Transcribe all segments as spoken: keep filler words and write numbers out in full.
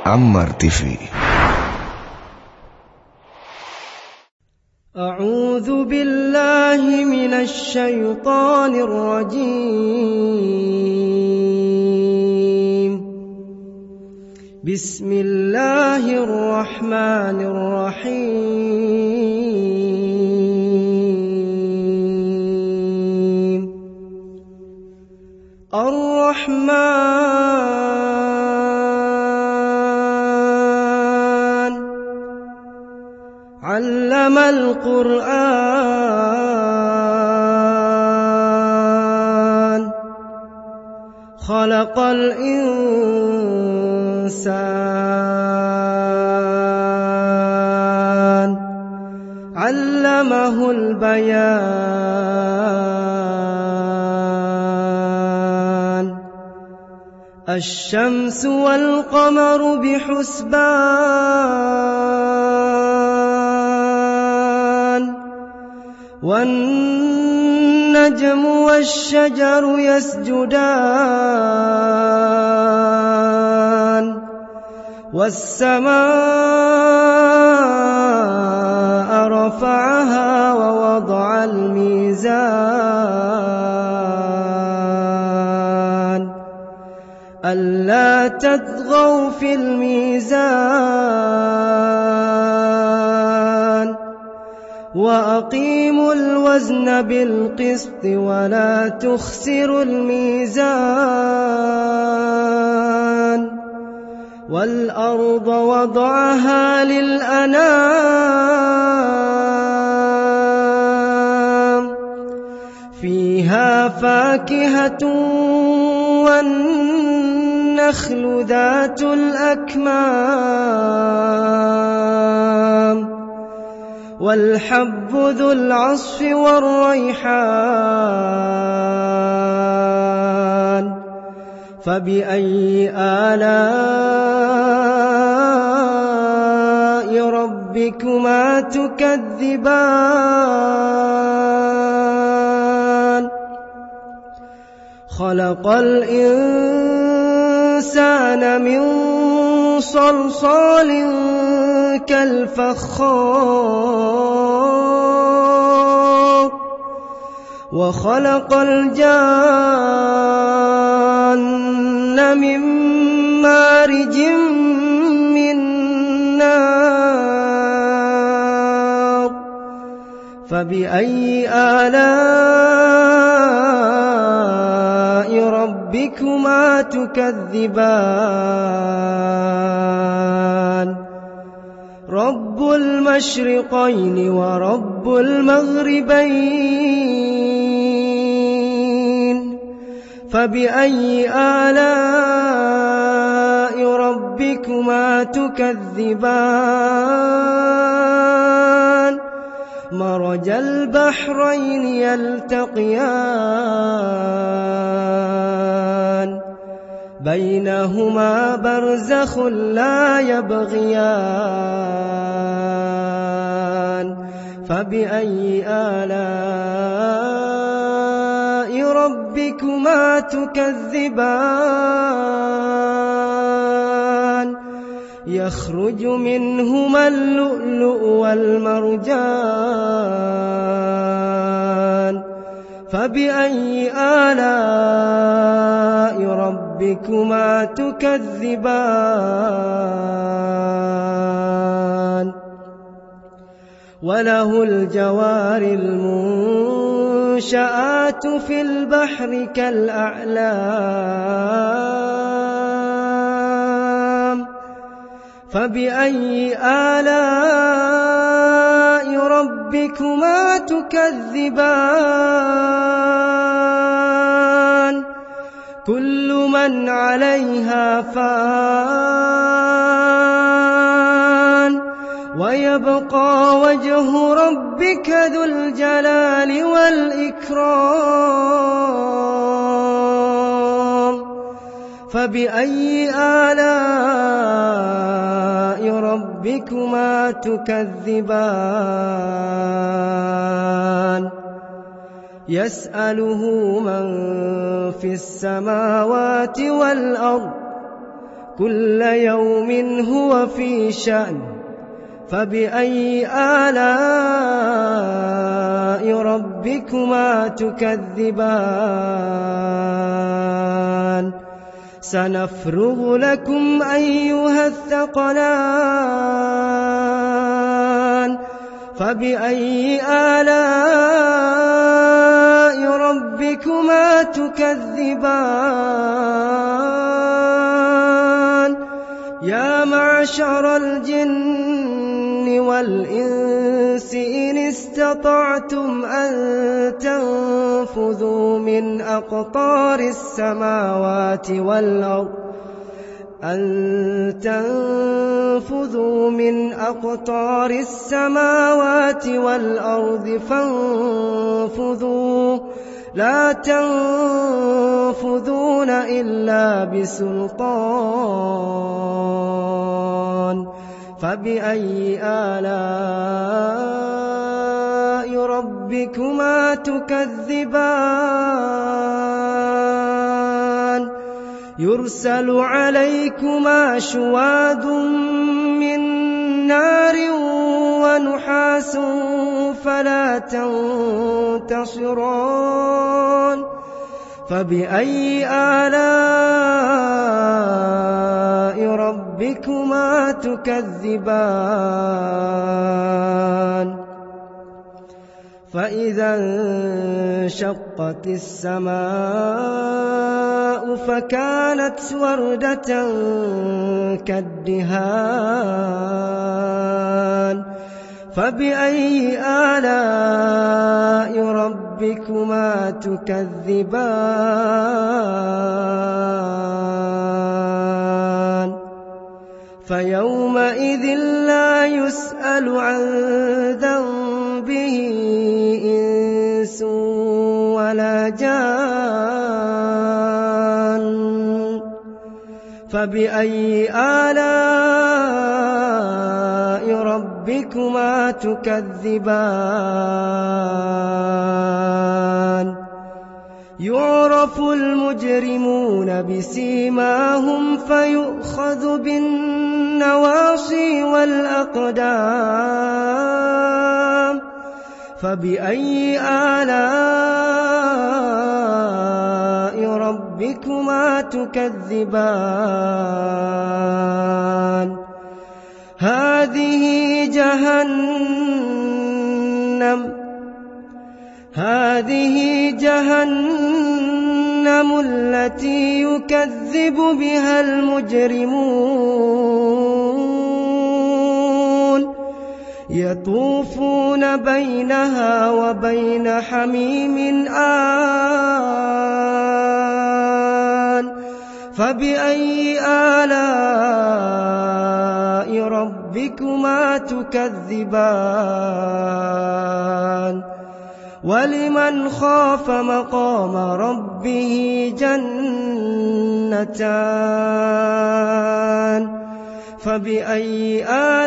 Ammar T V. أعوذ بالله من الشيطان الرجيم. بسم الله الرحمن الرحيم. الرحمن علم القرآن خلق الإنسان علمه البيان. الشمس والقمر بحسبان والنجم والشجر يسجدان والسماء رفعها ووضع الميزان ألا تطغوا في الميزان وأقيموا الوزن بالقسط ولا تخسروا الميزان. والأرض وضعها للأنام فيها فاكهة والنخل ذات الأكمام والحب ذو العصف والريحان. فبأي آلاء ربكما تكذبان؟ خلق الإنسان من صلصال كالفخار وخلق الجان من مارج من نار. فبأي آلاء ربكما تكذبان؟ رب المشرقين ورب المغربين. فبأي آلاء ربكما تكذبان؟ مرج البحرين يلتقيان بينهما برزخ لا يبغيان. فبأي آلاء ربكما تكذبان؟ يخرج منهما اللؤلؤ والمرجان. فبأي آلاء ربكما تكذبان؟ وله الجوار المنشآت في البحر كالأعلام. فبأي آلاء ربكما تكذبان؟ كل من عليها فان ويبقى وجه ربك ذو الجلال والإكرام. فبأي آلاء ربكما تكذبان؟ يسأله من في السماوات والأرض كل يوم هو في شأن فبأي آلاء ربكما تكذبان سنفرغ لكم أيها الثقلان فبأي آلاء ربكما تكذبان يا معشر الجن والإنس إن استطعتم أن تنفذوا من أقطار السماوات والأرض أن تنفذوا من أقطار السماوات والأرض فانفذوا لا تنفذون إلا بسلطان فبأي آلاء ربكما تكذبان يرسل عليكما شواظ من نار ونحاس فلا تنتصران فبأي آلاء ربكما تكذبان فإذا انشقت السماء فكانت وردة كالدهان فبأي آلاء ربكما تكذبان فيومئذ لا يسأل عن ذنبه إنس ولا جان فبأي آلاء ربكما تكذبان يعرف المجرمون بسيماهم فيؤخذ بالنواصي والأقدام فبأي آلاء ربكما تكذبان هذه جهنم هذه جهنم التي يكذب بها المجرمون يطوفون بينها وبين حميم آن فبأي آلاء ربكما تكذبان ولمن خاف مقام ربه جنتان فبأي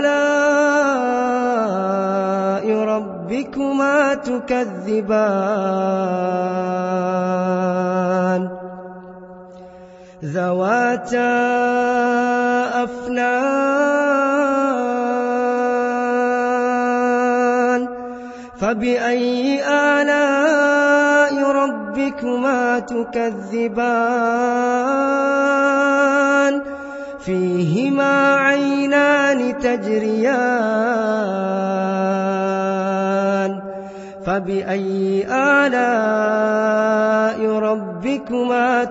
آلاء ربكما تكذبان ذواتا أفنان فبأي آلاء ربكما تكذبان فيهما عينان تجريان فبأي آلاء ربكما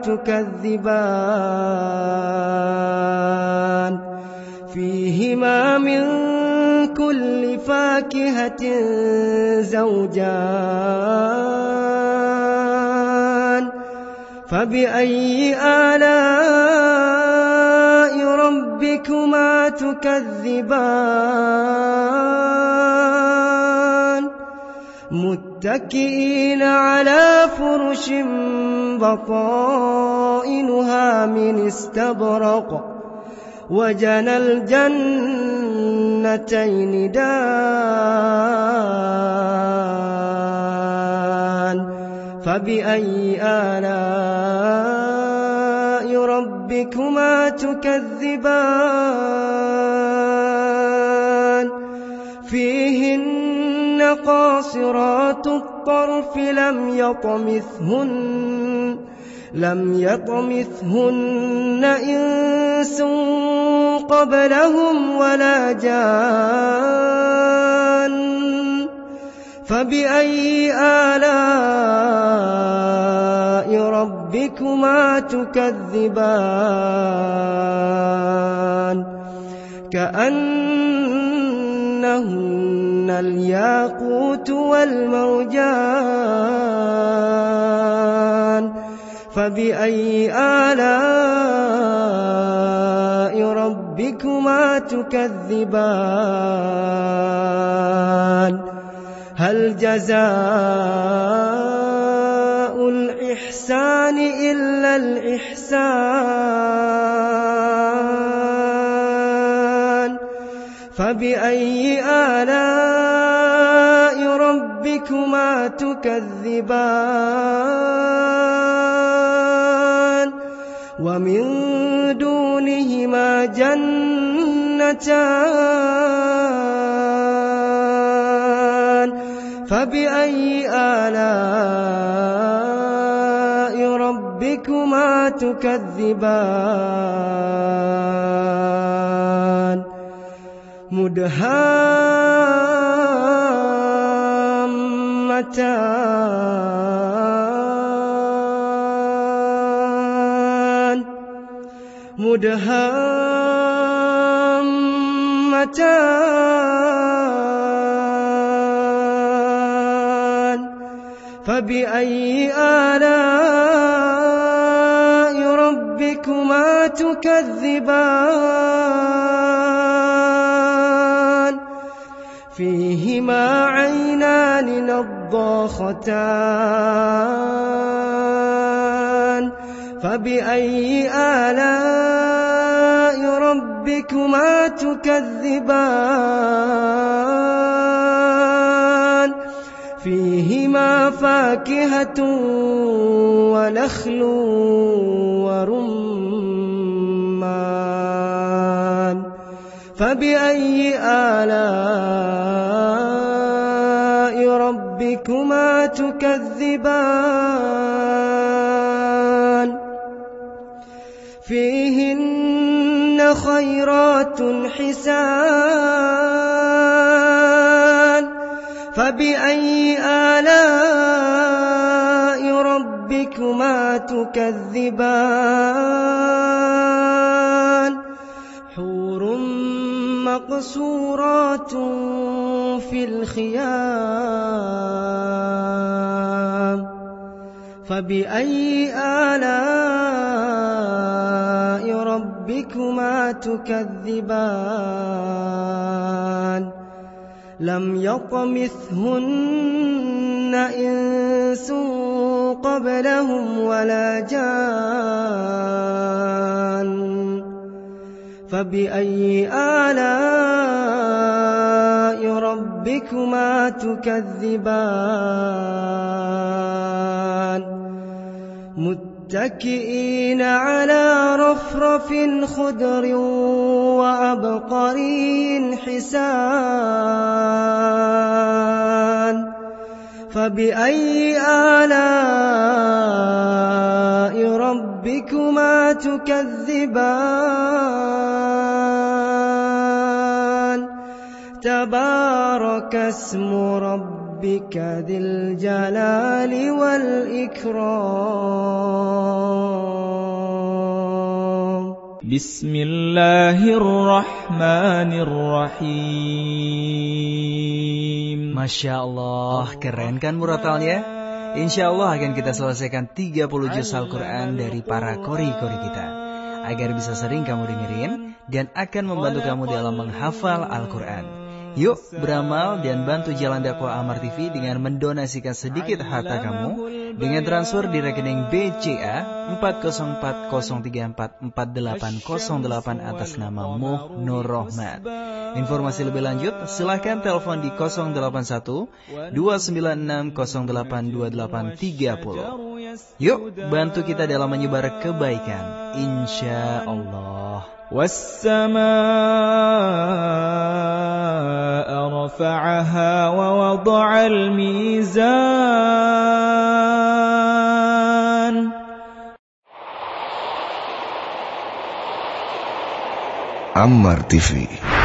تكذبان فيهما من كل فاكهة زوجان فبأي آلاء ربكما تكذبان متكئين على فرش بطائنها من استبرق وجنى الجنتين دان فبأي آلاء ربكما تكذبان فيهن قاصرات الطرف لم يطمثهن لم يطمثهن إنس قبلهم ولا جان فبأي آلاء ربكما تكذبان كأنهن الياقوت والمرجان فبأي آلاء ربكما تكذبان هل جزاء الإحسان إلا الإحسان فبأي آلاء ربكما تكذبان ومن دونهما جنتان فبأي آلاء ربكما تكذبان مدهامتان مدهامتان فبأي آلاء ربكما تكذبان فيهما عينان نضاختان فبأي آلاء ربكما تكذبان فيهما فاكهة ونخل ورمان فبأي آلاء ربكما تكذبان فيهن خيرات حسان فبأي آلاء ربكما تكذبان حور مقصورات في الخيام فبأي آلاء ربكما تكذبان لم يطمثهن إنس قبلهم ولا جان فبأي آلاء ربكما تكذبان متكئين على رفرف خضر وعبقري حسان فبأي آلاء ربكما تكذبان تبارك اسم ربك ذي الجلال والإكرام بسم الله الرحمن الرحيم. Masya Allah, keren kan muratalnya? Insya Allah akan kita selesaikan tiga puluh juz Al-Quran dari para kori-kori kita, agar bisa sering kamu dengerin dan akan membantu kamu dalam menghafal Al-Quran. Yuk beramal dan bantu jalan dakwah Amar T V dengan mendonasikan sedikit harta kamu dengan transfer di rekening B C A empat nol empat nol tiga empat empat delapan nol delapan atas nama Muh Nur Rohmat. Informasi lebih lanjut silakan telepon di nol delapan satu dua sembilan enam nol delapan dua delapan tiga nol. Yuk, bantu kita dalam menyebar kebaikan, insya Allah. والسماء رفعها ووضع الميزان Ammar T V.